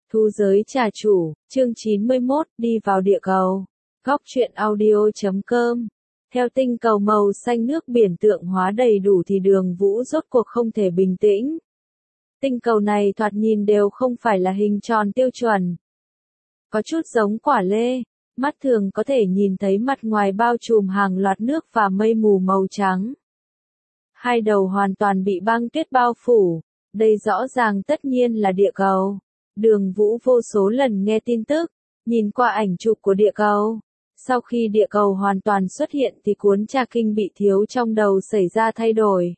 Thu giới trà chủ, chương 91, đi vào địa cầu. Góc truyện audio.com. Theo tinh cầu màu xanh nước biển tượng hóa đầy đủ thì Đường Vũ rốt cuộc không thể bình tĩnh. Tinh cầu này thoạt nhìn đều không phải là hình tròn tiêu chuẩn. Có chút giống quả lê, mắt thường có thể nhìn thấy mặt ngoài bao trùm hàng loạt nước và mây mù màu trắng. Hai đầu hoàn toàn bị băng tuyết bao phủ, đây rõ ràng tất nhiên là địa cầu. Đường Vũ vô số lần nghe tin tức, nhìn qua ảnh chụp của địa cầu. Sau khi địa cầu hoàn toàn xuất hiện thì cuốn tra kinh bị thiếu trong đầu xảy ra thay đổi.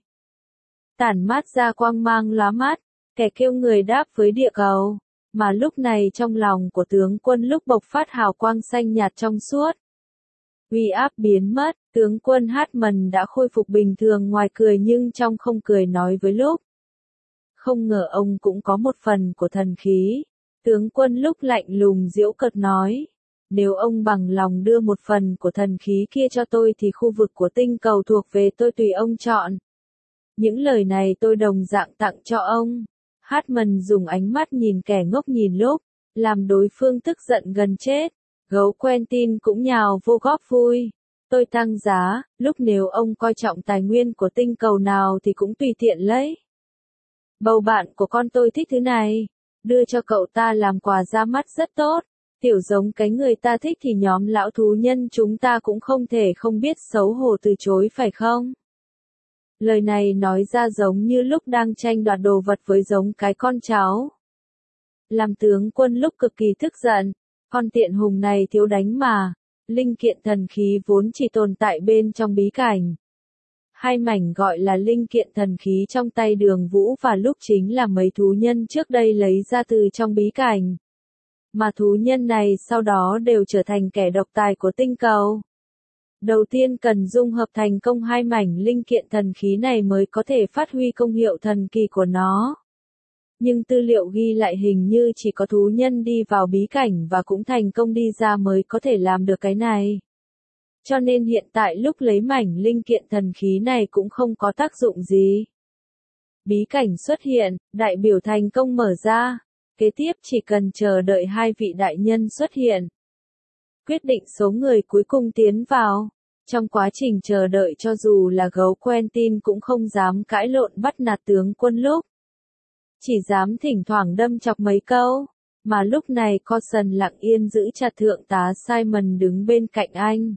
Tản mát ra quang mang lóa mắt, kẻ kêu người đáp với địa cầu. Mà lúc này trong lòng của tướng quân lúc bộc phát hào quang xanh nhạt trong suốt. Uy áp biến mất, tướng quân Hartmann đã khôi phục bình thường ngoài cười nhưng trong không cười nói với lúc. Không ngờ ông cũng có một phần của thần khí. Tướng quân lúc lạnh lùng giễu cợt nói. Nếu ông bằng lòng đưa một phần của thần khí kia cho tôi thì khu vực của tinh cầu thuộc về tôi tùy ông chọn. Những lời này tôi đồng dạng tặng cho ông. Hartmann dùng ánh mắt nhìn kẻ ngốc nhìn lúc, làm đối phương tức giận gần chết. Gấu Quentin cũng nhào vô góp vui. Tôi tăng giá, lúc nếu ông coi trọng tài nguyên của tinh cầu nào thì cũng tùy tiện lấy. Bầu bạn của con tôi thích thứ này, đưa cho cậu ta làm quà ra mắt rất tốt. Tiểu giống cái người ta thích thì nhóm lão thú nhân chúng ta cũng không thể không biết xấu hổ từ chối phải không? Lời này nói ra giống như lúc đang tranh đoạt đồ vật với giống cái con cháu. Làm tướng quân lúc cực kỳ tức giận, con tiện hùng này thiếu đánh mà, linh kiện thần khí vốn chỉ tồn tại bên trong bí cảnh. Hai mảnh gọi là linh kiện thần khí trong tay Đường Vũ và lúc chính là mấy thú nhân trước đây lấy ra từ trong bí cảnh. Mà thú nhân này sau đó đều trở thành kẻ độc tài của tinh cầu. Đầu tiên cần dung hợp thành công hai mảnh linh kiện thần khí này mới có thể phát huy công hiệu thần kỳ của nó. Nhưng tư liệu ghi lại hình như chỉ có thú nhân đi vào bí cảnh và cũng thành công đi ra mới có thể làm được cái này. Cho nên hiện tại lúc lấy mảnh linh kiện thần khí này cũng không có tác dụng gì. Bí cảnh xuất hiện, đại biểu thành công mở ra. Kế tiếp chỉ cần chờ đợi hai vị đại nhân xuất hiện. Quyết định số người cuối cùng tiến vào. Trong quá trình chờ đợi cho dù là gấu Quentin cũng không dám cãi lộn bắt nạt tướng quân lúc. Chỉ dám thỉnh thoảng đâm chọc mấy câu. Mà lúc này Coulson lặng yên giữ chặt thượng tá Simon đứng bên cạnh anh.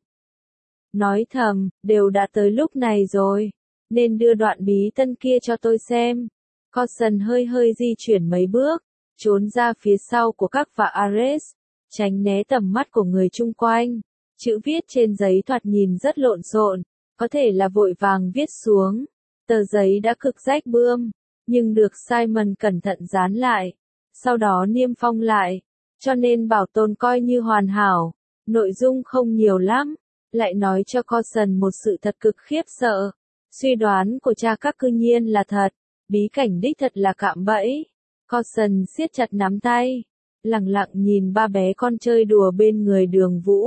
Nói thầm, đều đã tới lúc này rồi. Nên đưa đoạn bí tân kia cho tôi xem. Coulson hơi di chuyển mấy bước. Trốn ra phía sau của các và Ares, tránh né tầm mắt của người chung quanh. Chữ viết trên giấy thoạt nhìn rất lộn xộn, có thể là vội vàng viết xuống. Tờ giấy đã cực rách bươm, nhưng được Simon cẩn thận dán lại, sau đó niêm phong lại, cho nên bảo tồn coi như hoàn hảo. Nội dung không nhiều lắm, lại nói cho Coulson một sự thật cực khiếp sợ. Suy đoán của cha các cư nhiên là thật, bí cảnh đích thật là cạm bẫy. Coulson siết chặt nắm tay, lặng lặng nhìn ba bé con chơi đùa bên người Đường Vũ.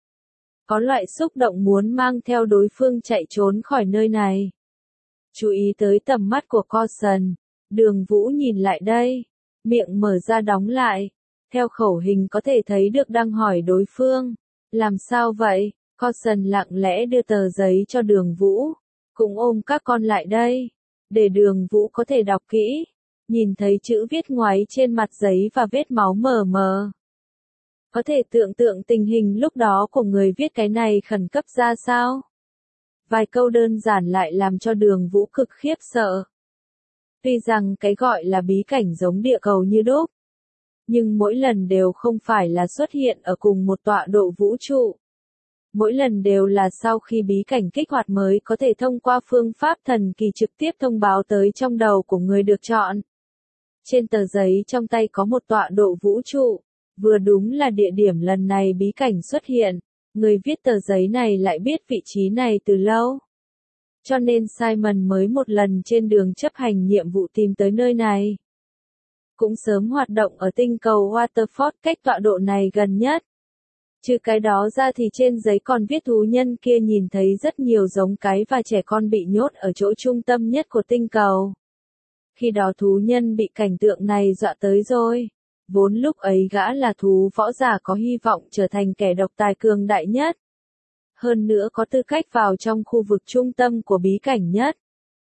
Có loại xúc động muốn mang theo đối phương chạy trốn khỏi nơi này. Chú ý tới tầm mắt của Coulson, Đường Vũ nhìn lại đây, miệng mở ra đóng lại, theo khẩu hình có thể thấy được đang hỏi đối phương. Làm sao vậy? Coulson lặng lẽ đưa tờ giấy cho Đường Vũ, cũng ôm các con lại đây, để Đường Vũ có thể đọc kỹ. Nhìn thấy chữ viết ngoáy trên mặt giấy và vết máu mờ mờ. Có thể tưởng tượng tình hình lúc đó của người viết cái này khẩn cấp ra sao? Vài câu đơn giản lại làm cho Đường Vũ cực khiếp sợ. Tuy rằng cái gọi là bí cảnh giống địa cầu như đúc, nhưng mỗi lần đều không phải là xuất hiện ở cùng một tọa độ vũ trụ. Mỗi lần đều là sau khi bí cảnh kích hoạt mới có thể thông qua phương pháp thần kỳ trực tiếp thông báo tới trong đầu của người được chọn. Trên tờ giấy trong tay có một tọa độ vũ trụ, vừa đúng là địa điểm lần này bí cảnh xuất hiện, người viết tờ giấy này lại biết vị trí này từ lâu. Cho nên Simon mới một lần trên đường chấp hành nhiệm vụ tìm tới nơi này. Cũng sớm hoạt động ở tinh cầu Waterford cách tọa độ này gần nhất. Trừ cái đó ra thì trên giấy còn viết thú nhân kia nhìn thấy rất nhiều giống cái và trẻ con bị nhốt ở chỗ trung tâm nhất của tinh cầu. Khi đó thú nhân bị cảnh tượng này dọa tới rồi. Vốn lúc ấy gã là thú võ giả có hy vọng trở thành kẻ độc tài cường đại nhất. Hơn nữa có tư cách vào trong khu vực trung tâm của bí cảnh nhất.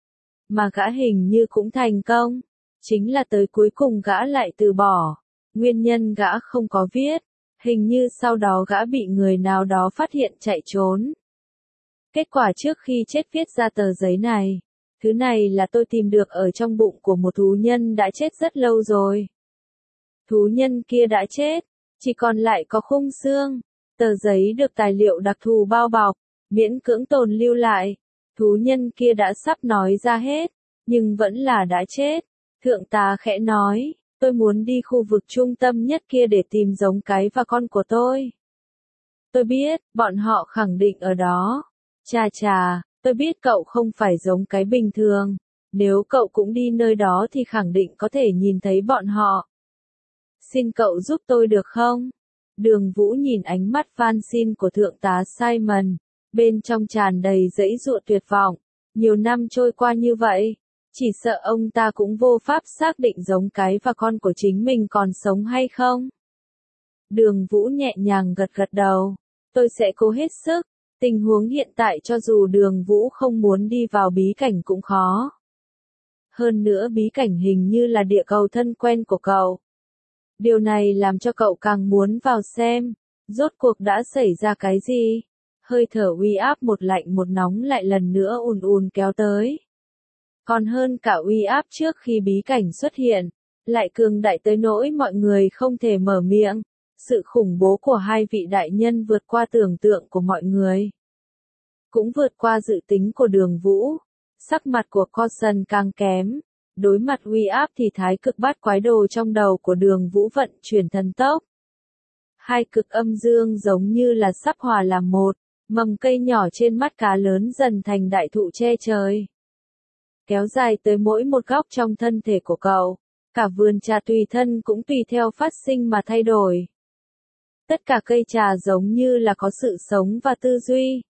Mà gã hình như cũng thành công. Chính là tới cuối cùng gã lại từ bỏ. Nguyên nhân gã không có viết. Hình như sau đó gã bị người nào đó phát hiện chạy trốn. Kết quả trước khi chết viết ra tờ giấy này. Thứ này là tôi tìm được ở trong bụng của một thú nhân đã chết rất lâu rồi. Thú nhân kia đã chết, chỉ còn lại có khung xương. Tờ giấy được tài liệu đặc thù bao bọc, miễn cưỡng tồn lưu lại. Thú nhân kia đã sắp nói ra hết, nhưng vẫn là đã chết. Thượng tá khẽ nói, tôi muốn đi khu vực trung tâm nhất kia để tìm giống cái và con của tôi. Tôi biết, bọn họ khẳng định ở đó. Chà chà, tôi biết cậu không phải giống cái bình thường. Nếu cậu cũng đi nơi đó thì khẳng định có thể nhìn thấy bọn họ. Xin cậu giúp tôi được không? Đường Vũ nhìn ánh mắt van xin của thượng tá Simon, bên trong tràn đầy dãy dụa tuyệt vọng. Nhiều năm trôi qua như vậy, chỉ sợ ông ta cũng vô pháp xác định giống cái và con của chính mình còn sống hay không. Đường Vũ nhẹ nhàng gật gật đầu. Tôi sẽ cố hết sức. Tình huống hiện tại cho dù Đường Vũ không muốn đi vào bí cảnh cũng khó. Hơn nữa bí cảnh hình như là địa cầu thân quen của cậu. Điều này làm cho cậu càng muốn vào xem, rốt cuộc đã xảy ra cái gì. Hơi thở uy áp một lạnh một nóng lại lần nữa ùn ùn kéo tới. Còn hơn cả uy áp trước khi bí cảnh xuất hiện, lại cường đại tới nỗi mọi người không thể mở miệng. Sự khủng bố của hai vị đại nhân vượt qua tưởng tượng của mọi người. Cũng vượt qua dự tính của Đường Vũ. Sắc mặt của Coulson càng kém. Đối mặt uy áp thì thái cực bát quái đồ trong đầu của Đường Vũ vận chuyển thần tốc. Hai cực âm dương giống như là sắp hòa làm một, mầm cây nhỏ trên mắt cá lớn dần thành đại thụ che trời. Kéo dài tới mỗi một góc trong thân thể của cậu. Cả vườn trà tùy thân cũng tùy theo phát sinh mà thay đổi. Tất cả cây trà giống như là có sự sống và tư duy.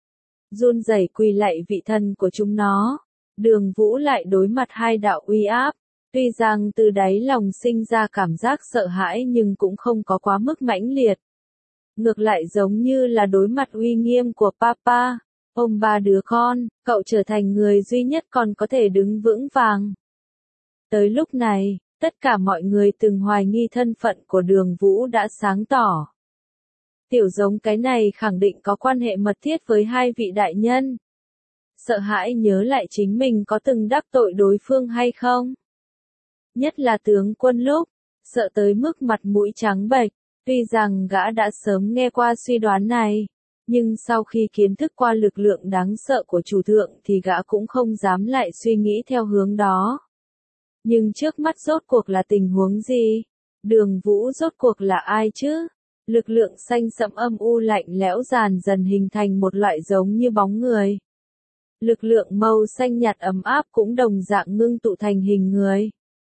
Run rẩy quỳ lạy vị thần của chúng nó. Đường Vũ lại đối mặt hai đạo uy áp. Tuy rằng từ đáy lòng sinh ra cảm giác sợ hãi nhưng cũng không có quá mức mãnh liệt. Ngược lại giống như là đối mặt uy nghiêm của Papa. Ôm ba đứa con, cậu trở thành người duy nhất còn có thể đứng vững vàng. Tới lúc này, tất cả mọi người từng hoài nghi thân phận của Đường Vũ đã sáng tỏ. Tiểu giống cái này khẳng định có quan hệ mật thiết với hai vị đại nhân. Sợ hãi nhớ lại chính mình có từng đắc tội đối phương hay không. Nhất là tướng quân lúc, sợ tới mức mặt mũi trắng bệch, tuy rằng gã đã sớm nghe qua suy đoán này. Nhưng sau khi kiến thức qua lực lượng đáng sợ của chủ thượng thì gã cũng không dám lại suy nghĩ theo hướng đó. Nhưng trước mắt rốt cuộc là tình huống gì? Đường Vũ rốt cuộc là ai chứ? Lực lượng xanh sẫm âm u lạnh lẽo dần dần hình thành một loại giống như bóng người. Lực lượng màu xanh nhạt ấm áp cũng đồng dạng ngưng tụ thành hình người.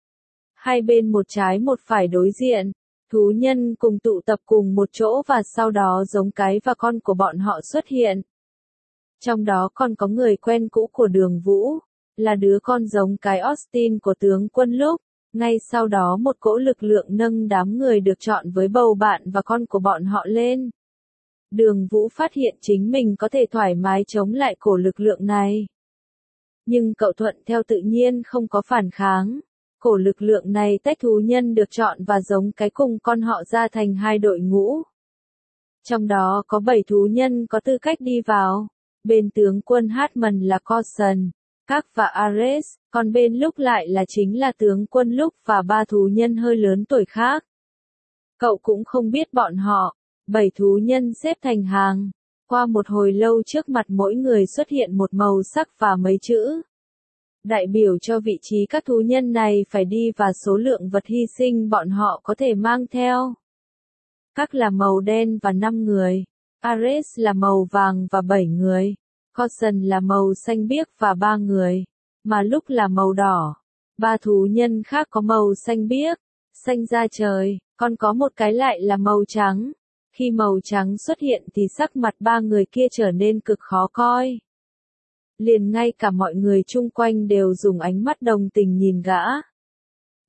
Hai bên một trái một phải đối diện, thú nhân cùng tụ tập cùng một chỗ và sau đó giống cái và con của bọn họ xuất hiện. Trong đó còn có người quen cũ của Đường Vũ, là đứa con giống cái Austin của tướng quân lúc. Ngay sau đó một cỗ lực lượng nâng đám người được chọn với bầu bạn và con của bọn họ lên. Đường Vũ phát hiện chính mình có thể thoải mái chống lại cổ lực lượng này. Nhưng cậu thuận theo tự nhiên không có phản kháng. Cổ lực lượng này tách thú nhân được chọn và giống cái cùng con họ ra thành hai đội ngũ. Trong đó có 7 thú nhân có tư cách đi vào. Bên tướng quân Hartman là Coulson, Các và Ares, còn bên lúc lại là chính là tướng quân lúc và 3 thú nhân hơi lớn tuổi khác. Cậu cũng không biết bọn họ. 7 thú nhân xếp thành hàng. Qua một hồi lâu trước mặt mỗi người xuất hiện một màu sắc và mấy chữ. Đại biểu cho vị trí các thú nhân này phải đi và số lượng vật hy sinh bọn họ có thể mang theo. Các là màu đen và 5 người. Ares là màu vàng và 7 người. Coulson là màu xanh biếc và 3 người. Mà lúc là màu đỏ. 3 thú nhân khác có màu xanh biếc, xanh da trời, còn có một cái lại là màu trắng. Khi màu trắng xuất hiện thì sắc mặt 3 người kia trở nên cực khó coi. Liền ngay cả mọi người chung quanh đều dùng ánh mắt đồng tình nhìn gã.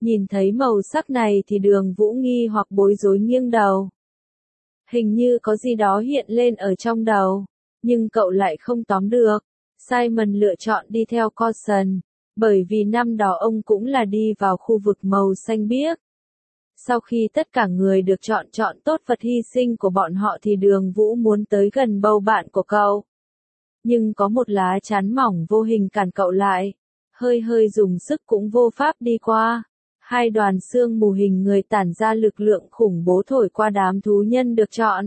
Nhìn thấy màu sắc này thì Đường Vũ nghi hoặc bối rối nghiêng đầu. Hình như có gì đó hiện lên ở trong đầu, nhưng cậu lại không tóm được. Simon lựa chọn đi theo Coulson, bởi vì năm đó ông cũng là đi vào khu vực màu xanh biếc. Sau khi tất cả người được chọn tốt vật hy sinh của bọn họ thì Đường Vũ muốn tới gần bầu bạn của cậu. Nhưng có một lá chắn mỏng vô hình cản cậu lại, hơi dùng sức cũng vô pháp đi qua. Hai đoàn sương mù hình người tản ra lực lượng khủng bố thổi qua đám thú nhân được chọn.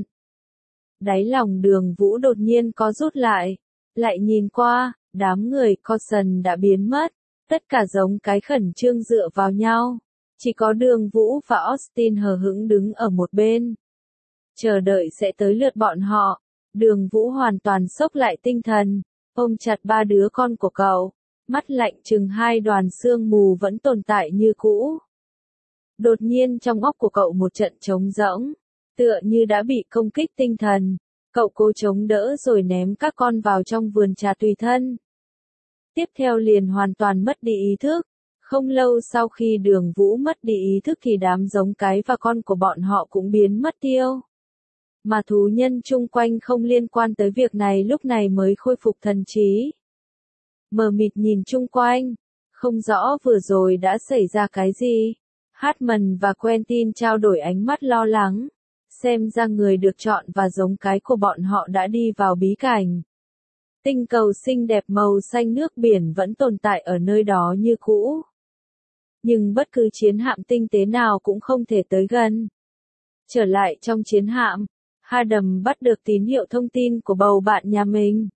Đáy lòng Đường Vũ đột nhiên có rút lại nhìn qua, đám người Coulson đã biến mất, tất cả giống cái khẩn trương dựa vào nhau. Chỉ có Đường Vũ và Austin hờ hững đứng ở một bên. Chờ đợi sẽ tới lượt bọn họ. Đường Vũ hoàn toàn sốc lại tinh thần, ôm chặt ba đứa con của cậu, mắt lạnh chừng hai đoàn sương mù vẫn tồn tại như cũ. Đột nhiên trong óc của cậu một trận trống rỗng, tựa như đã bị công kích tinh thần. Cậu cố chống đỡ rồi ném các con vào trong vườn trà tùy thân. Tiếp theo liền hoàn toàn mất đi ý thức. Không lâu sau khi Đường Vũ mất đi ý thức thì đám giống cái và con của bọn họ cũng biến mất tiêu. Mà thú nhân chung quanh không liên quan tới việc này lúc này mới khôi phục thần trí. Mờ mịt nhìn chung quanh, không rõ vừa rồi đã xảy ra cái gì. Hartman và Quentin trao đổi ánh mắt lo lắng. Xem ra người được chọn và giống cái của bọn họ đã đi vào bí cảnh. Tinh cầu xinh đẹp màu xanh nước biển vẫn tồn tại ở nơi đó như cũ. Nhưng bất cứ chiến hạm tinh tế nào cũng không thể tới gần. Trở lại trong chiến hạm, Adam bắt được tín hiệu thông tin của bầu bạn nhà mình.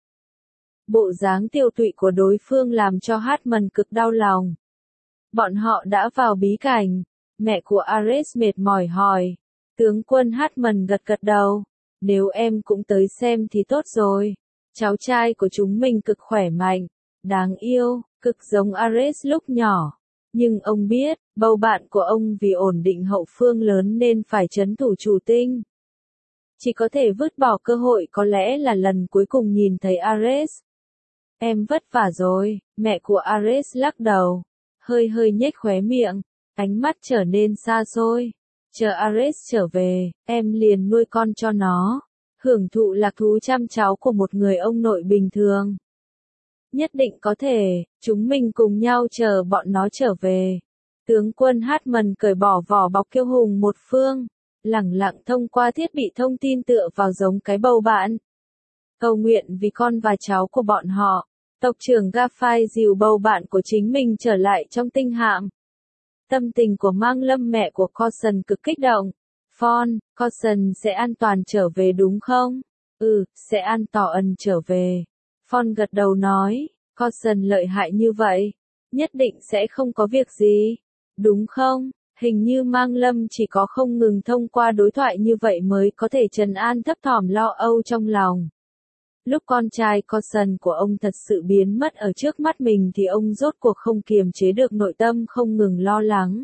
Bộ dáng tiêu tụy của đối phương làm cho Hartman cực đau lòng. Bọn họ đã vào bí cảnh. Mẹ của Ares mệt mỏi hỏi. Tướng quân Hartman gật đầu. Nếu em cũng tới xem thì tốt rồi. Cháu trai của chúng mình cực khỏe mạnh, đáng yêu, cực giống Ares lúc nhỏ. Nhưng ông biết, bầu bạn của ông vì ổn định hậu phương lớn nên phải trấn thủ chủ tinh. Chỉ có thể vứt bỏ cơ hội có lẽ là lần cuối cùng nhìn thấy Ares. Em vất vả rồi, mẹ của Ares lắc đầu. Hơi nhếch khóe miệng, ánh mắt trở nên xa xôi. Chờ Ares trở về, em liền nuôi con cho nó. Hưởng thụ lạc thú chăm cháu của một người ông nội bình thường. Nhất định có thể, chúng mình cùng nhau chờ bọn nó trở về. Tướng quân Hartman cởi bỏ vỏ bọc kiêu hùng một phương, lẳng lặng thông qua thiết bị thông tin tựa vào giống cái bầu bạn. Cầu nguyện vì con và cháu của bọn họ. Tộc trưởng Gaffai dìu bầu bạn của chính mình trở lại trong tinh hạm. Tâm tình của Mang Lâm mẹ của Coulson cực kích động. Fon, Coulson sẽ an toàn trở về đúng không? Ừ, sẽ an toàn trở về. Fon gật đầu nói, Coulson lợi hại như vậy, nhất định sẽ không có việc gì, đúng không? Hình như Mang Lâm chỉ có không ngừng thông qua đối thoại như vậy mới có thể trấn an thấp thỏm lo âu trong lòng. Lúc con trai Coulson của ông thật sự biến mất ở trước mắt mình thì ông rốt cuộc không kiềm chế được nội tâm không ngừng lo lắng.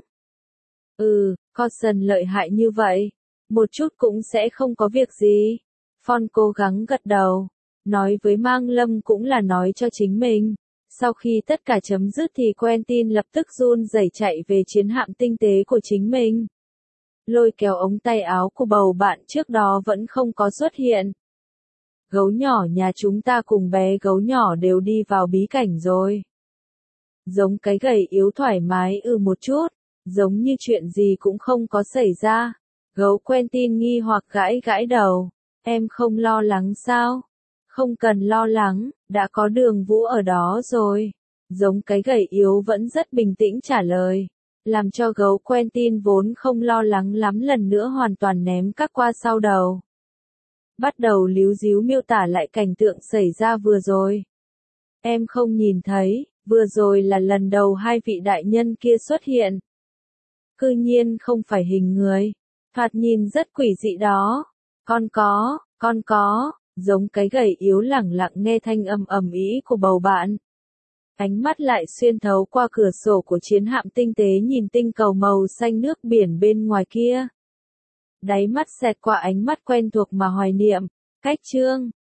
Coulson lợi hại như vậy, một chút cũng sẽ không có việc gì. Fon cố gắng gật đầu, nói với Mang Lâm cũng là nói cho chính mình. Sau khi tất cả chấm dứt thì Quentin lập tức run rẩy chạy về chiến hạm tinh tế của chính mình. Lôi kéo ống tay áo của bầu bạn trước đó vẫn không có xuất hiện. Gấu nhỏ nhà chúng ta cùng bé gấu nhỏ đều đi vào bí cảnh rồi. Giống cái gầy yếu thoải mái một chút, giống như chuyện gì cũng không có xảy ra. Gấu Quentin nghi hoặc gãi đầu. Em không lo lắng sao? Không cần lo lắng, đã có Đường Vũ ở đó rồi. Giống cái gầy yếu vẫn rất bình tĩnh trả lời. Làm cho gấu Quentin vốn không lo lắng lắm lần nữa hoàn toàn ném các qua sau đầu. Bắt đầu líu díu miêu tả lại cảnh tượng xảy ra vừa rồi. Em không nhìn thấy, vừa rồi là lần đầu hai vị đại nhân kia xuất hiện. Cư nhiên không phải hình người. Thoạt nhìn rất quỷ dị đó. Con có, giống cái gầy yếu lẳng lặng nghe thanh âm ầm ĩ của bầu bạn. Ánh mắt lại xuyên thấu qua cửa sổ của chiến hạm tinh tế nhìn tinh cầu màu xanh nước biển bên ngoài kia. Đáy mắt xẹt qua ánh mắt quen thuộc mà hoài niệm. Cách chương